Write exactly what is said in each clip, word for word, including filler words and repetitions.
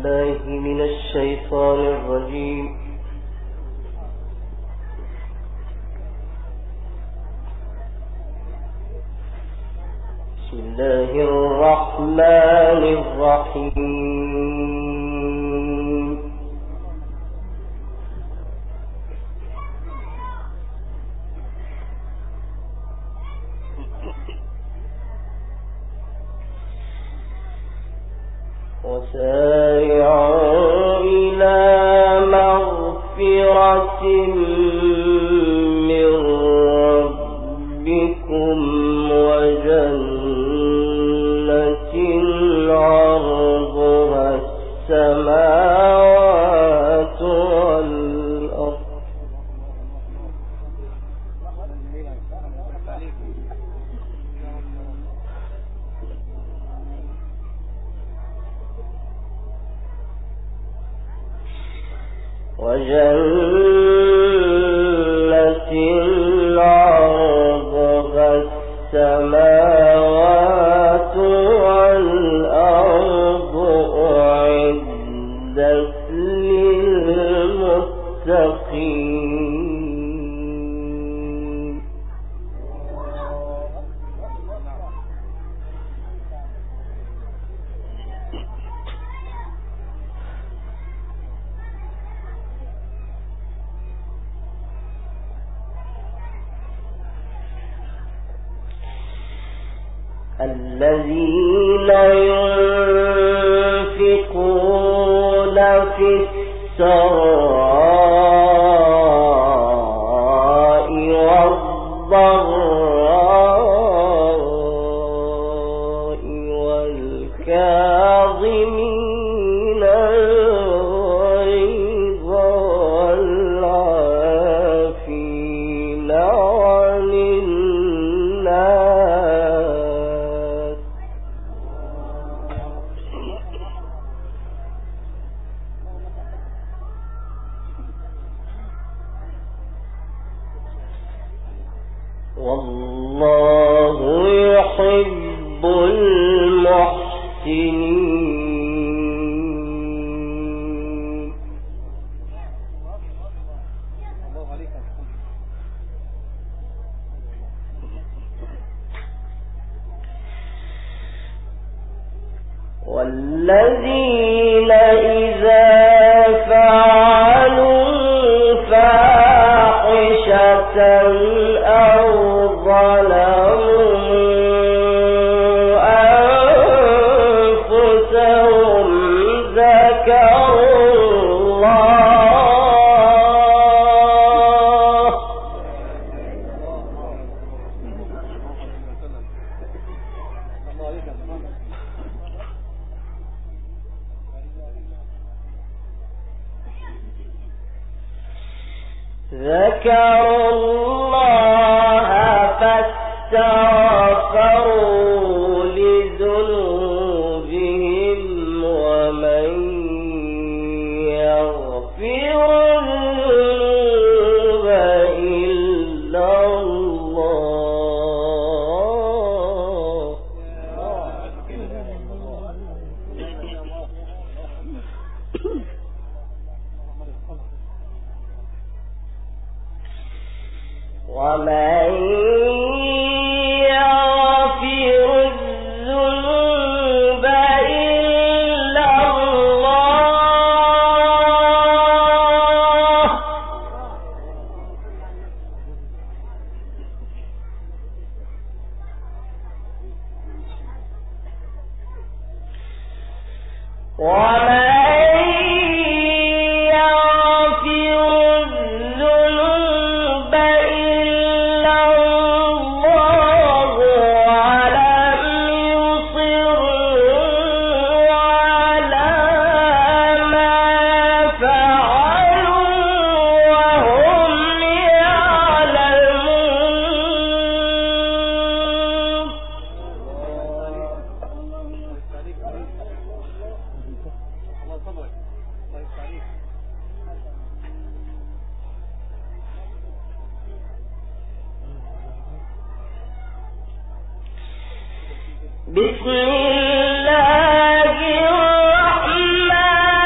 بالله من الشيطان الرجيم. بسم الله الرحمن الرحيم. وسارعوا إلى مغفرة من ربكم وجنة عرضها السماوات والأرض وجنة عرضها السماوات والأرض أعدت للمتقين. الذين ينفقون في السراء والضراء والكاظمين الغيظ والعافين عن الناس والله يحب المحسنين. والذين إذا فعلوا فاحشة أو ظلموا أنفسهم ذكروا الله ذكروا الله فاستغفروا لذنوبهم ومن يغفر الذنوب إلا الله. ومن يغفر الذنوب إلا الله ومن بسم الله الرحمن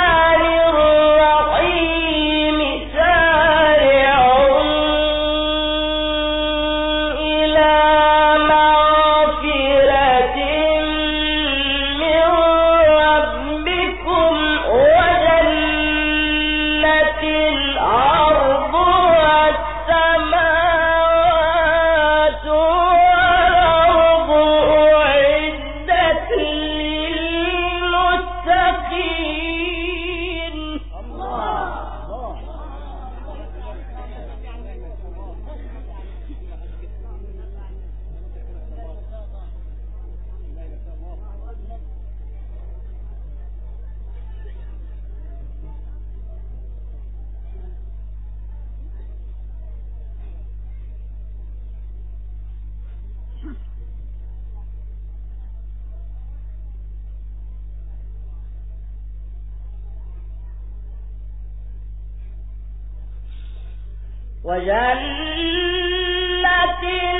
وجنة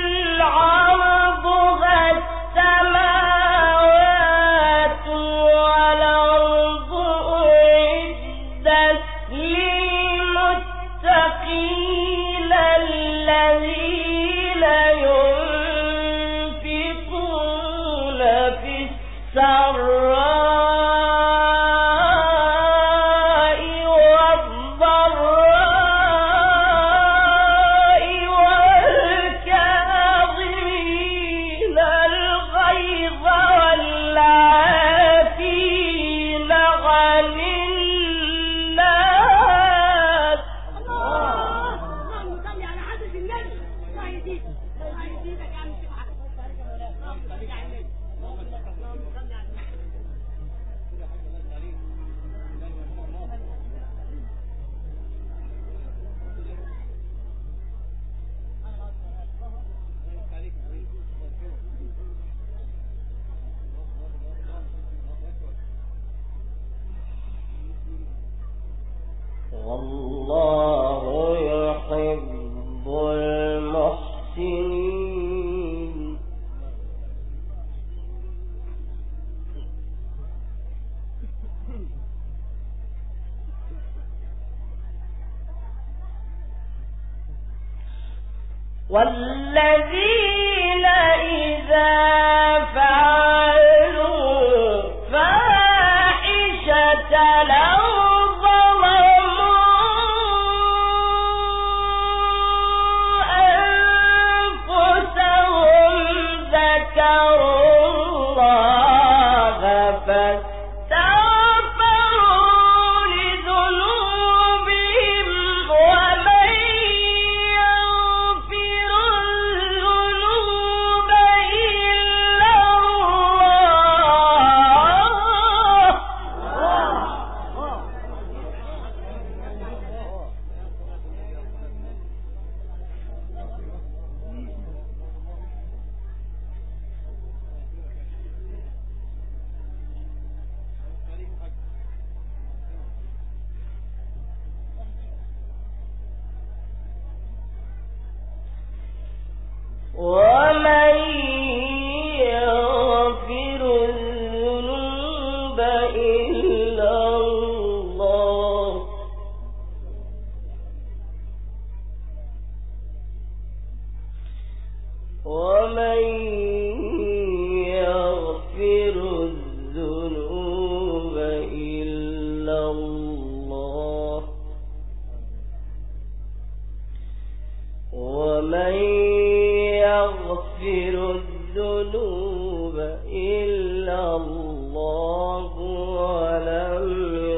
عرضها السماوات والأرض أعدت للمتقين الذين ينفقون في السراء والله يحب المحسنين والذين إذا فعلوا فاحشة لهم ومن يغفر الذنوب إلا الله ومن يغفر الذنوب إلا الله ومن يغفر الذنوب إلا الله ولم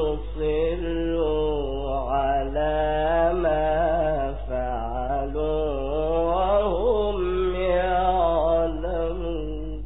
يصروا على ما فعلوا وهم يعلمون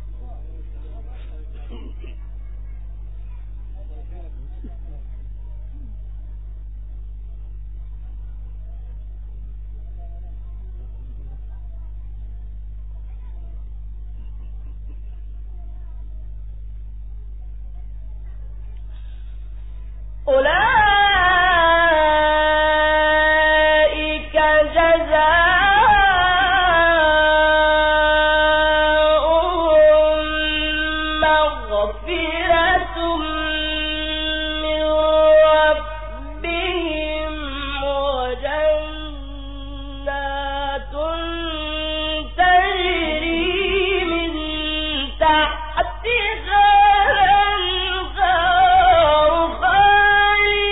أولئك جزاؤهم مغفرة من ربهم وجنات تجري من تحتها الأنهار خالدين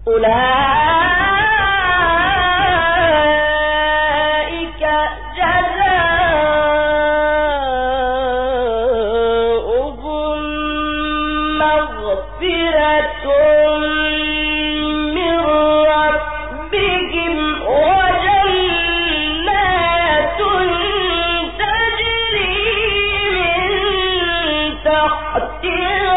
أولئك جزاؤهم مغفرة من ربهم وجنات تجري من تحتها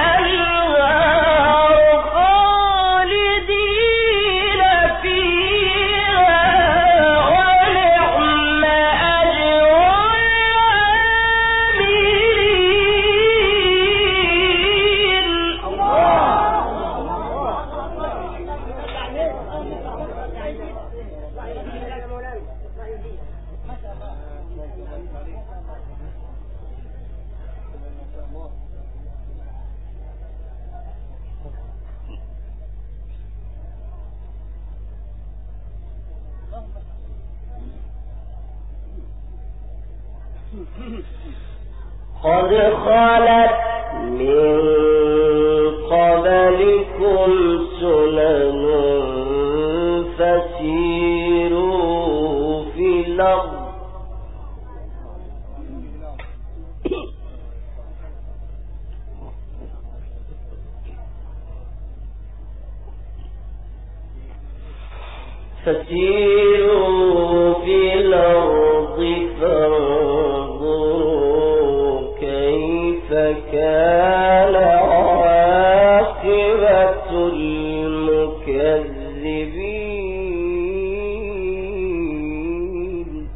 قد خلت من قبلكم سنن فسيروا في الأرض فسيروا في الأرض فانظروا كيف كان عاقبة المكذبين.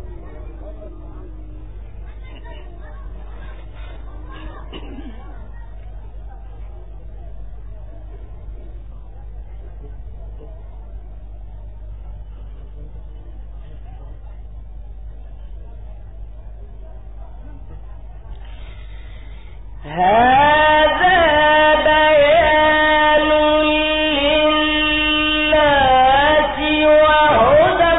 هذا بيان للناس وهدى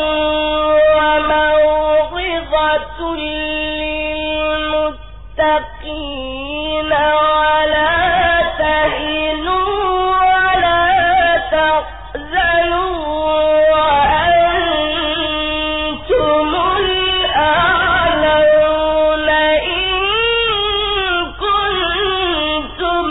وموعظة للمتقين ولا تهنوا ولا تحزنوا وأنتم الأعلون إن كنتم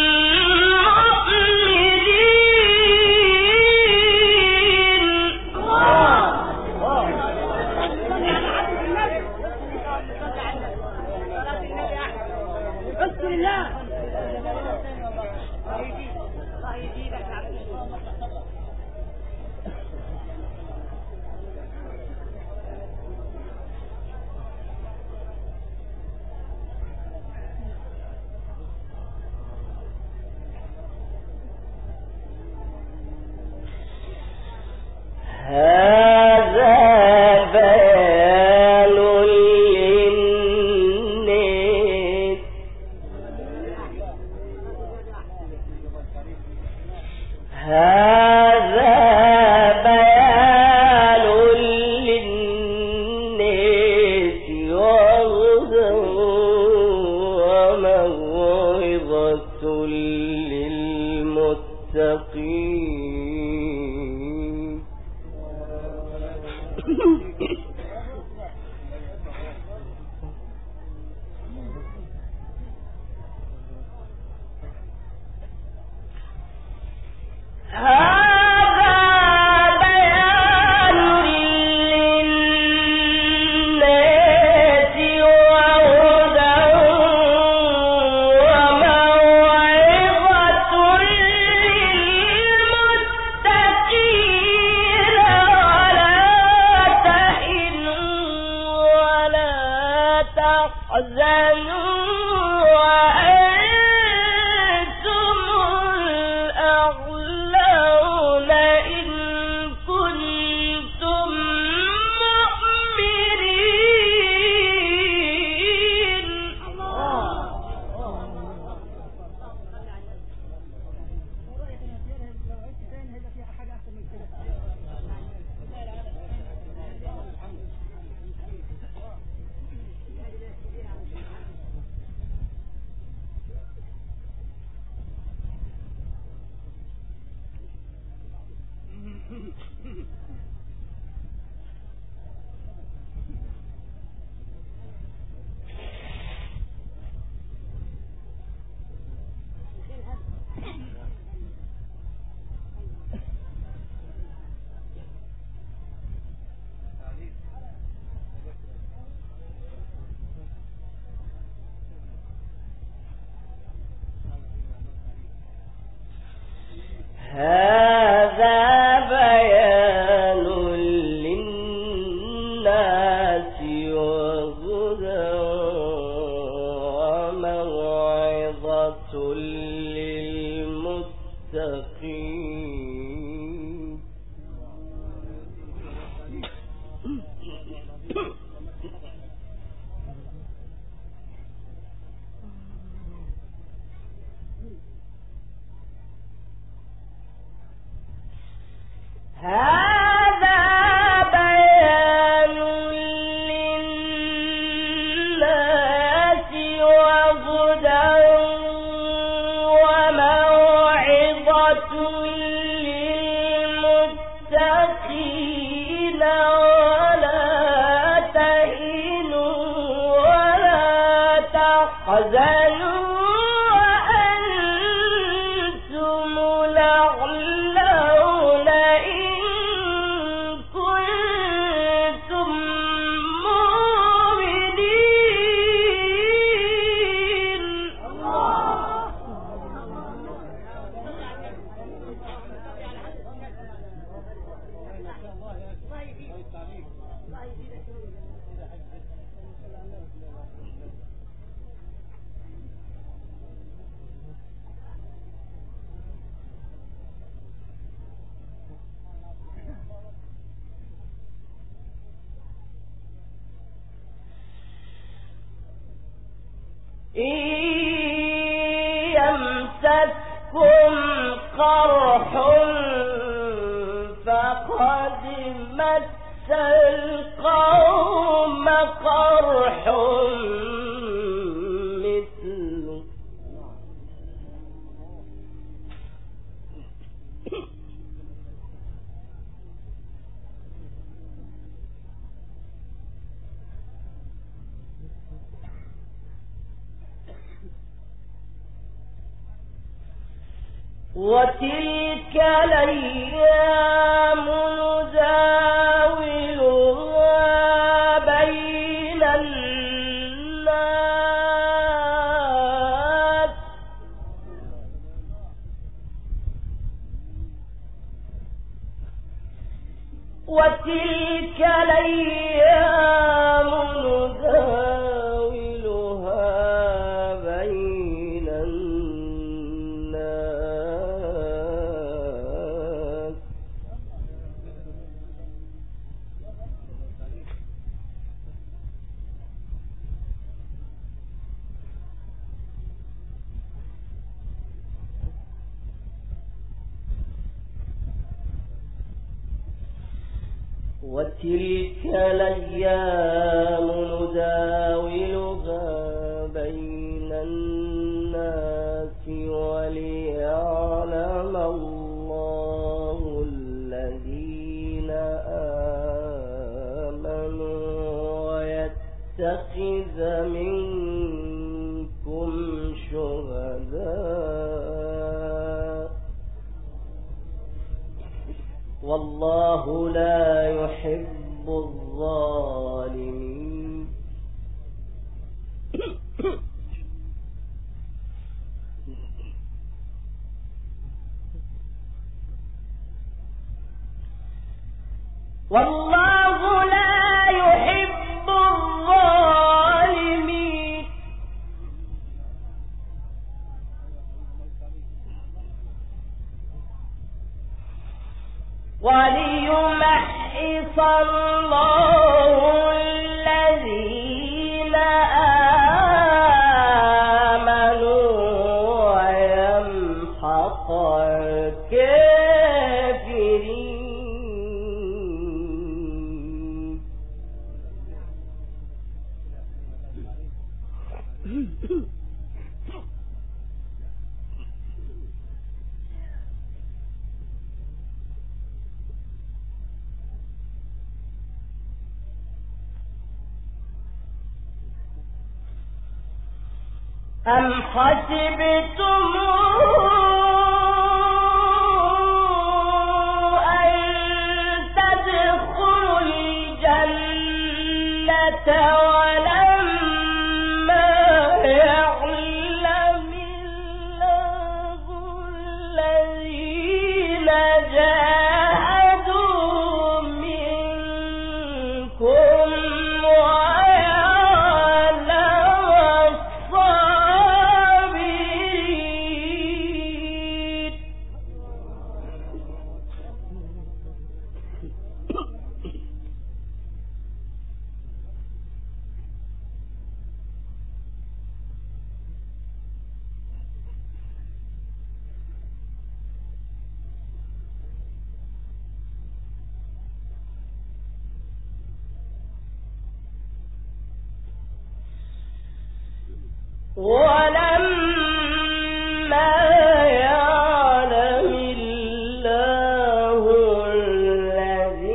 هذا بيان للناس هذا بيان للناس وهدى وموعظة للمتقين. هذا بيان للناس وهدى وموعظة للمتقين ولا تهنوا مستضعفين ولا تهنوا ولا تحزنوا وأنتم الأعلون إن كنتم مؤمنين. إن يمسسكم قرح فقد مس القوم قرح مثله وتلك الأيام نداولها بين الناس وتلك الأيام نداولها بين الناس وتلك الأيام نداولها بين الناس وليعلم الله الذين آمنوا ويتخذ منكم شهداء والله لا يحب الظالمين. والله لا يحب الظالمين. وليمحص الله الذين آمنوا ويمحق الكافرين. أم حسبتم أن تدخلوا الجنة ولما يعلم الله الذين جاهدوا منكم ولما يعلم الله الذين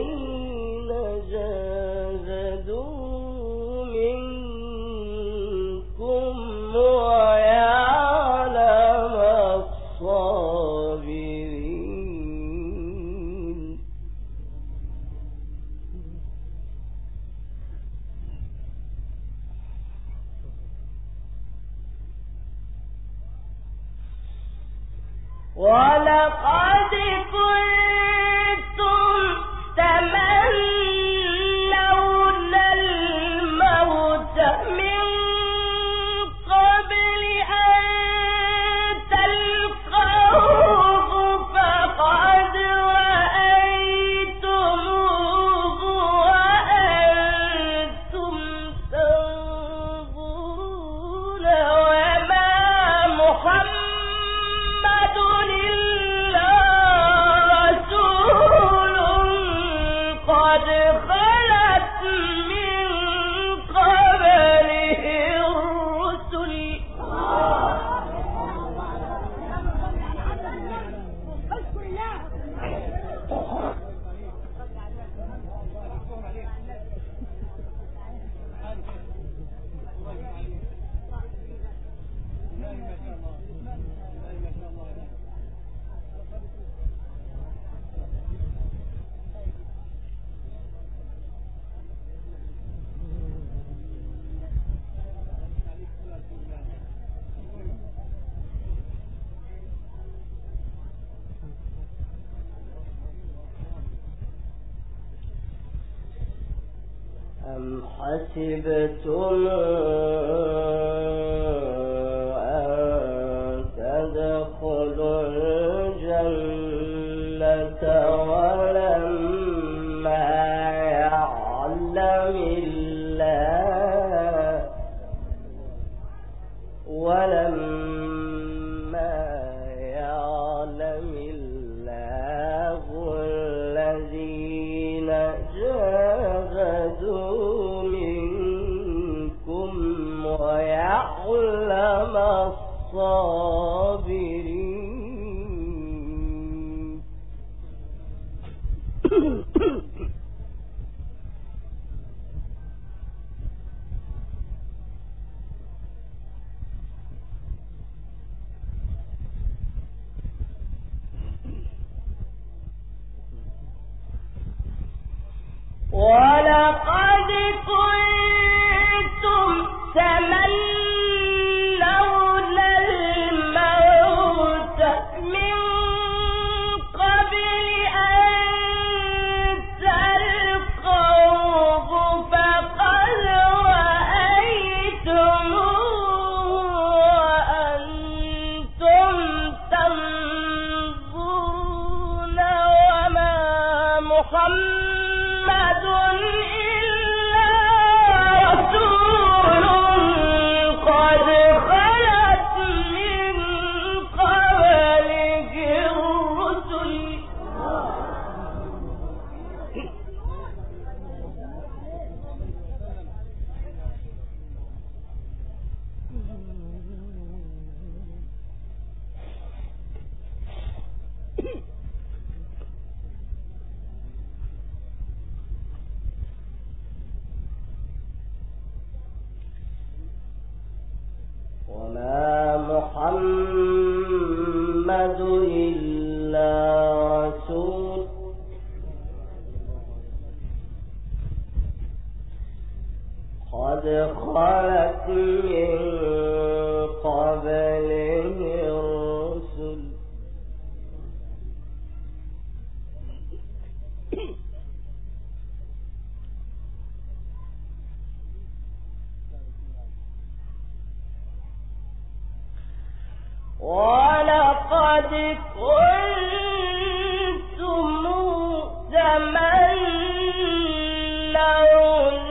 قد خلت من قبله الرسل أم حسبتم أن تدخلوا الجنة ولما يعلم الله ولما يعلم الله الذين جاهدوا منكم ويعلم الصابرين. ولقد كنتم تمنون الموت من قبل أن تلقوه فقد رأيتموه وأنتم تنظرون وما محمد إلا رسول قد خلت من قبله الرسل وما محمد إلا رسول قد خلت من قبله الرسل ولقد كنتم تمنون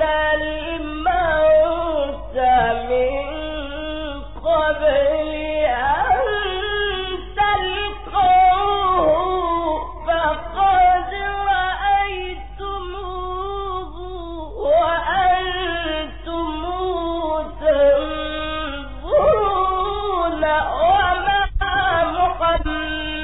الموت من قبل أن تلقوه فقد رأيتموه وأنتم تنظرون وما محمد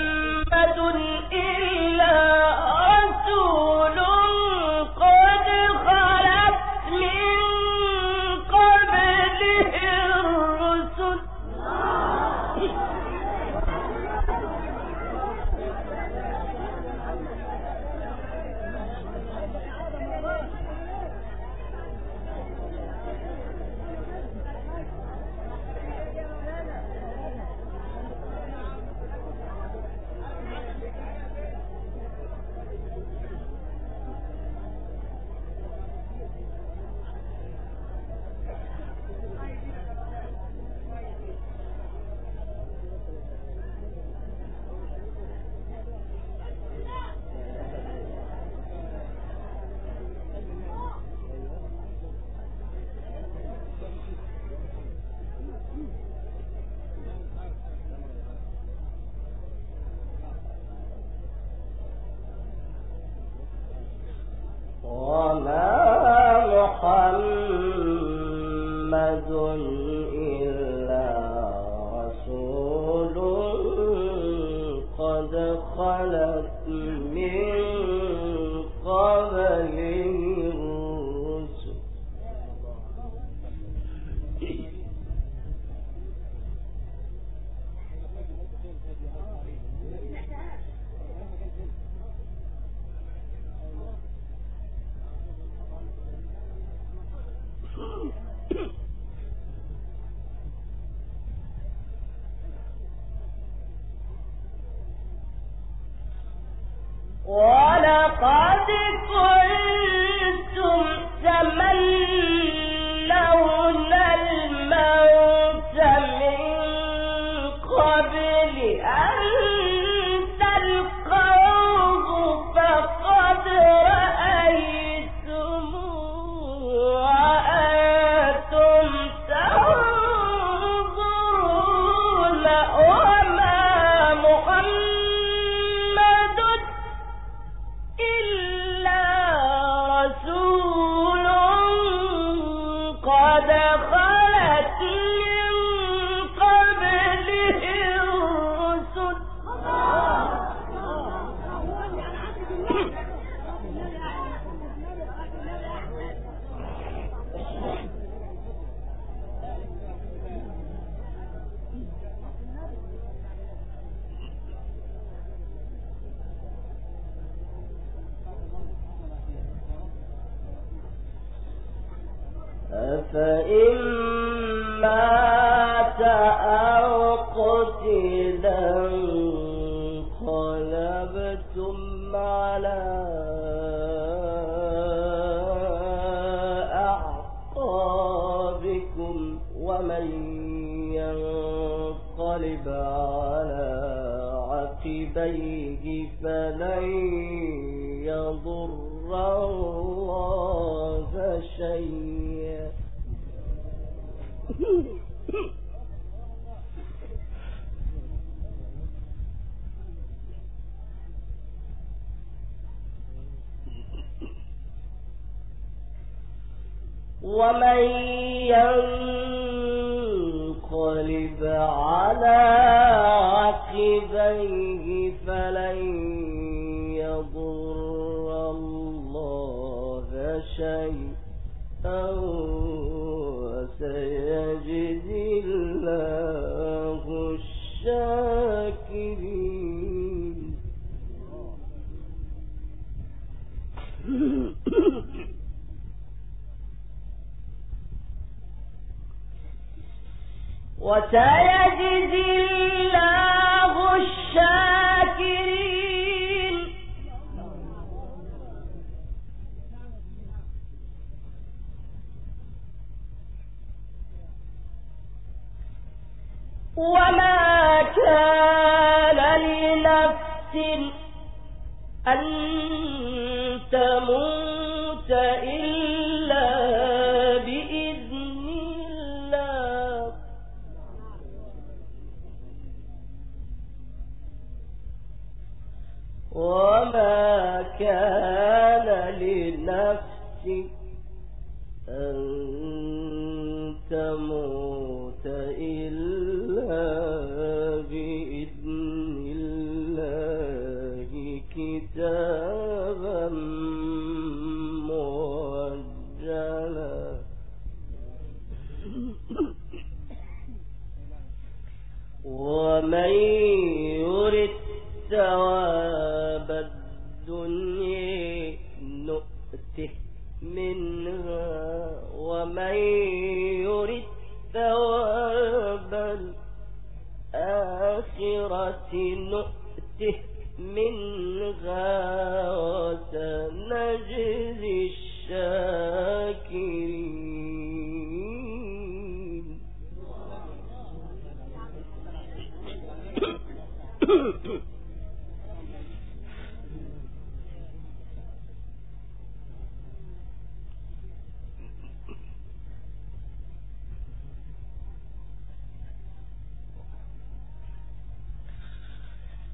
ولقد كنتم تمنون الموت من قبل أن تلقوه فقد رأيتموه وأنتم تنظرون وما محمد إلا رسول قد خلت من قبله الرسل أفإن مات أو قتلا انقلبتم على أعقابكم ومن ينقلب على عقبيه فلن يضر الله شيئا ومن ينقلب على عقبيه فلن يضر الله شيئا وسيجزي الله الشاكرين وسيجزي الله الشاكرين وما كان لنفس أن تموت إلا بإذن الله وما كان لنفس أن تموت إلا بإذن الله كتابا مؤجلا ومن يرد ثواب الدنيا نؤته منها ومن يرد ثواب الآخرة نؤته منها وسنجزي الشاكرين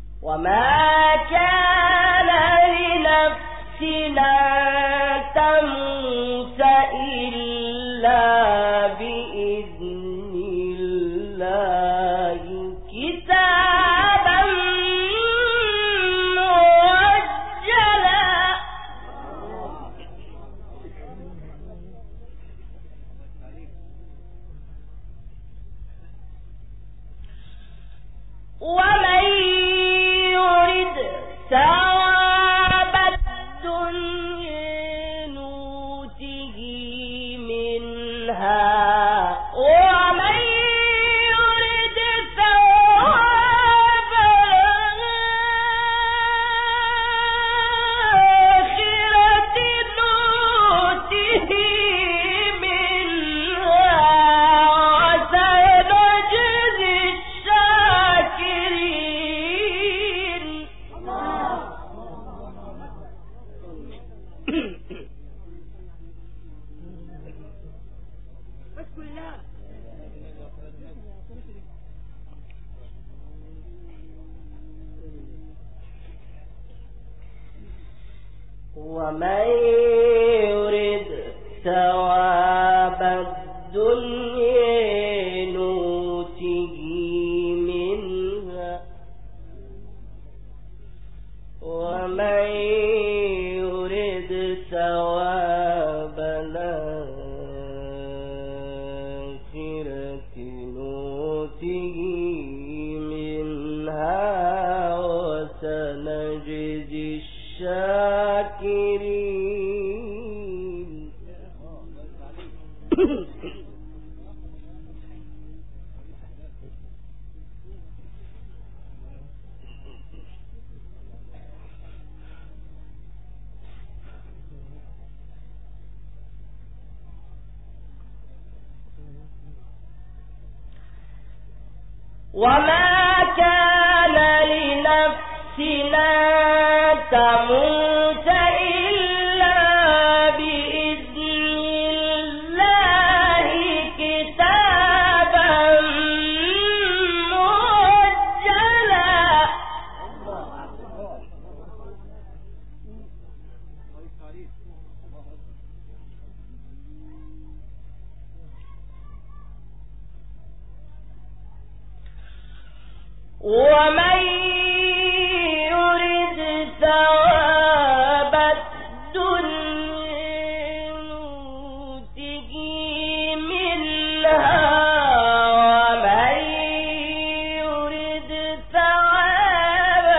وما كان لنفس أن تموت منها ومن يرد ثواب الآخرة نؤته منها وسنجزي الشاكرين. ومن يرد ثواب الدنيا نؤته منها ومن يرد ثواب الآخرة نؤته منها وسنجزي الشاكرين. وما كان لنفسنا تموت إلا بإذن الله كتابا مؤجلا. ومن يرد ثواب الدنيا نؤته منها ومن يرد ثواب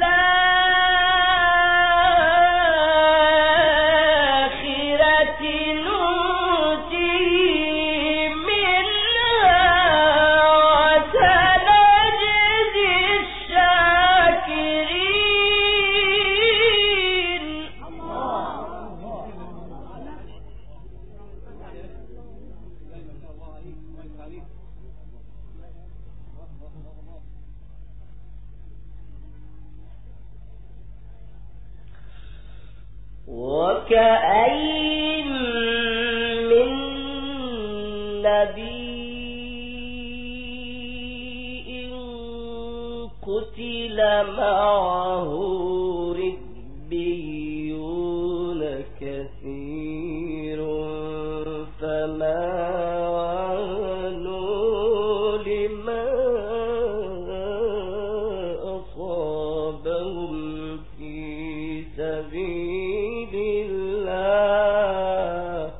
الآخرة نؤته منها وسنجزي الشاكرين. وكأين من نبي قتل معه ربيون كثير فما وهنوا لما أصابهم في سبيل الله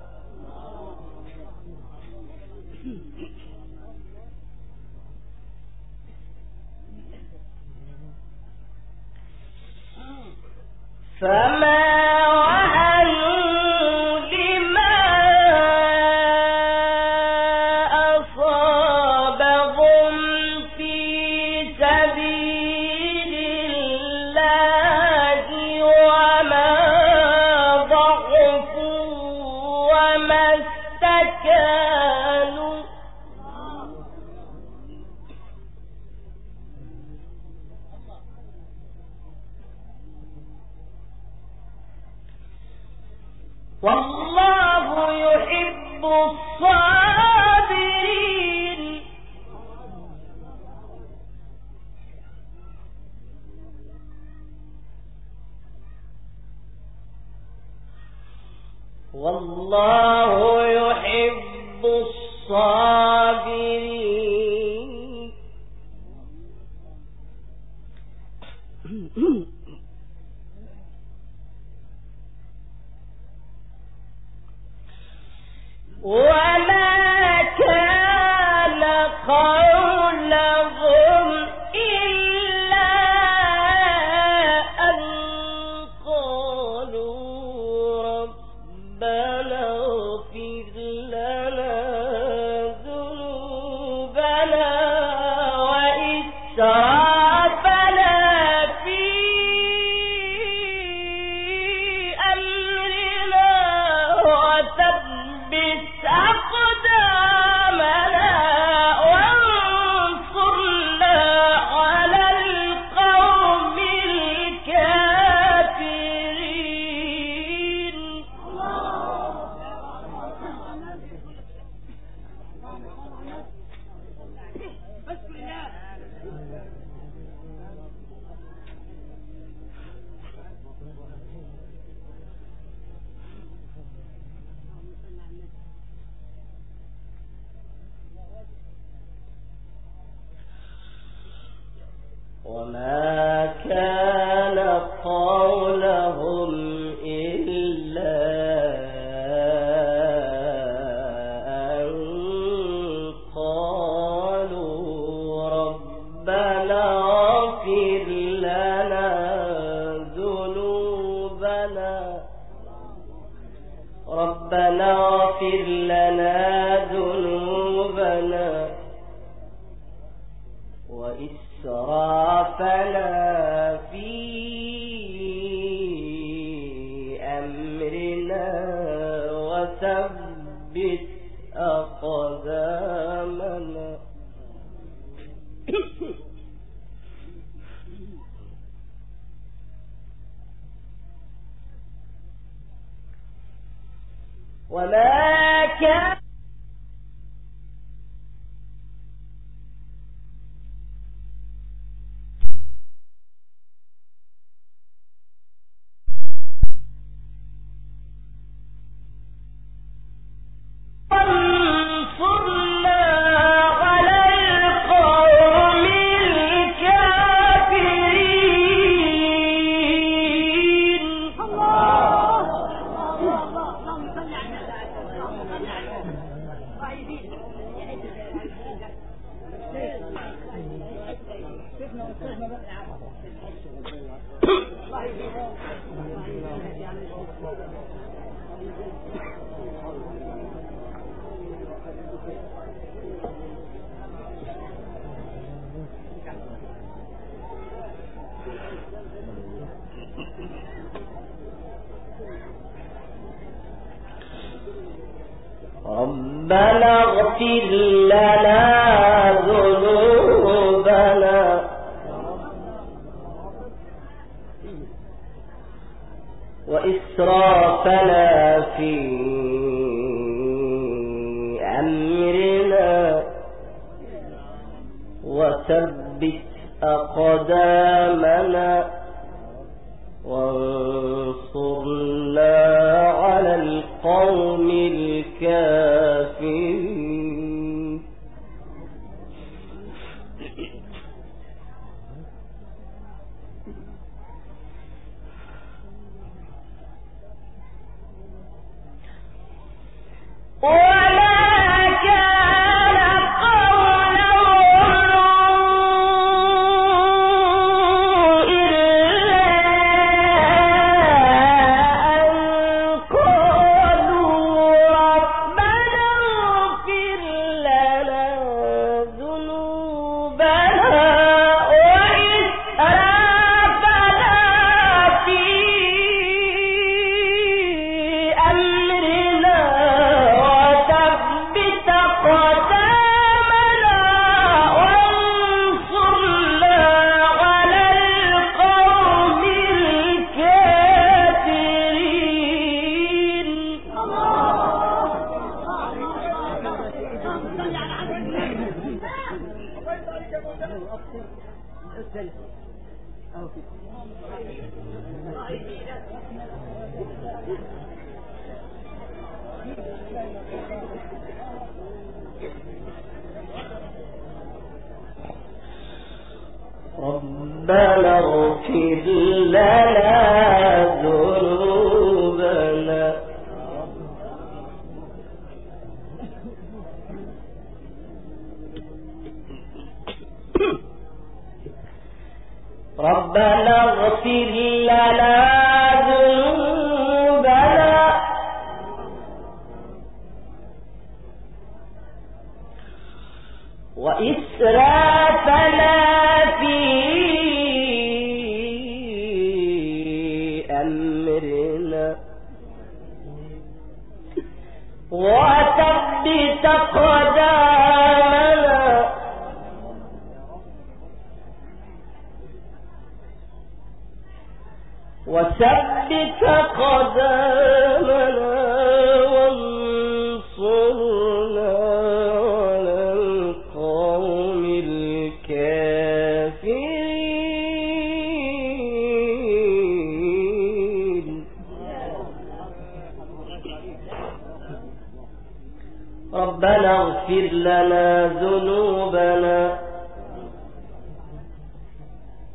فما وهنوا لما أصابهم في سبيل الله وما ضعفوا وما استكانوا والله يحب الصابرين. والله يحب الصابرين. وما كان قولهم إلا أن قالوا ربنا اغفر لنا وما كان قولهم إلا أن قالوا ربنا اغفر لنا ذنوبنا ربنا اغفر لنا ذنوبنا وإسرافنا في أمرنا وثبت أقدامنا وما كان ربنا اغفر لنا ذنوبنا وإسرافنا في أمرنا وثبت أقدامنا وانصرنا على القوم الكافرين ربنا اغفر لنا ذنوبنا ربنا اغفر لنا ذنوبنا وإسرافنا في أمرنا وثبت أقدامنا وثبت أقدامنا وانصرنا على القوم الكافرين ربنا اغفر لنا ذنوبنا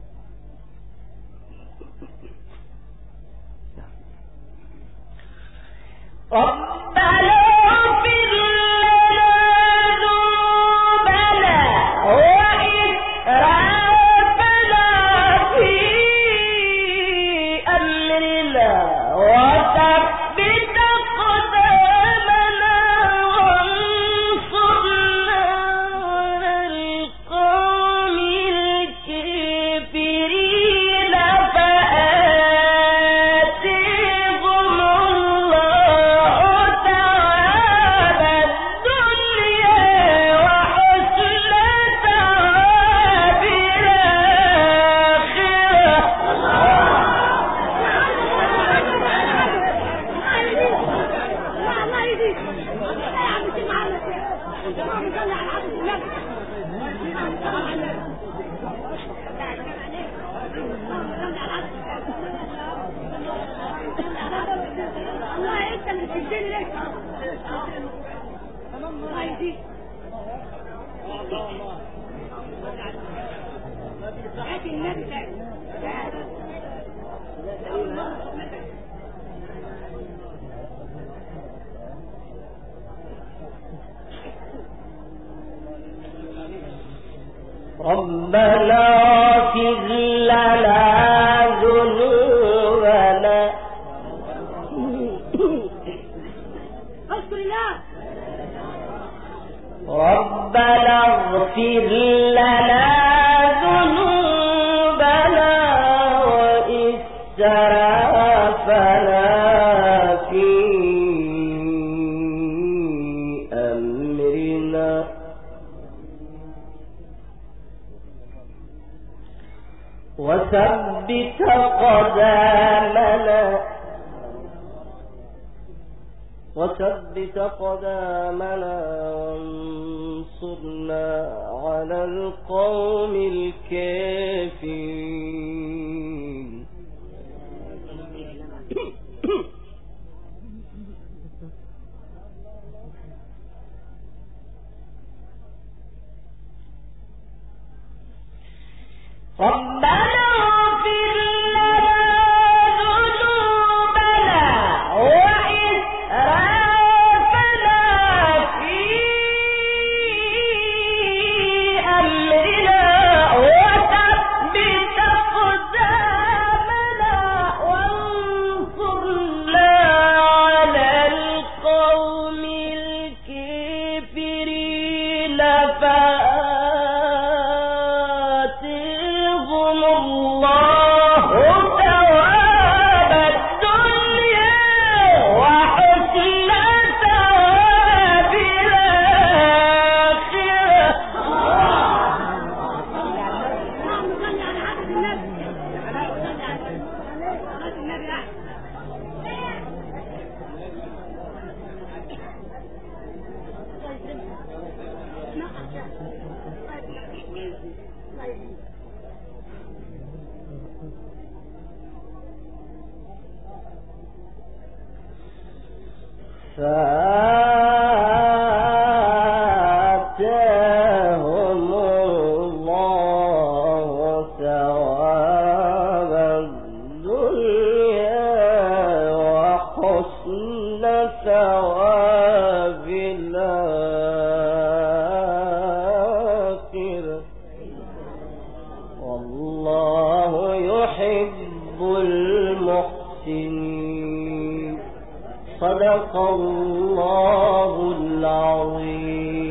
ربنا اغفر لنا ذنوبنا ربنا اغفر لنا ذنوبنا وإسرافنا في أمرنا وثبت قدامنا وثبت قدامنا وانصرنا على القوم الكافرين. ربنا اغفر لنا ذنوبنا وإسرافنا في أمرنا وثبت أقدامنا وانصرنا على القوم الكافرين. فآتاهم الله ثواب الدنيا وحسن ثواب الآخرة والله يحب المحسنين. صدق الله العظيم.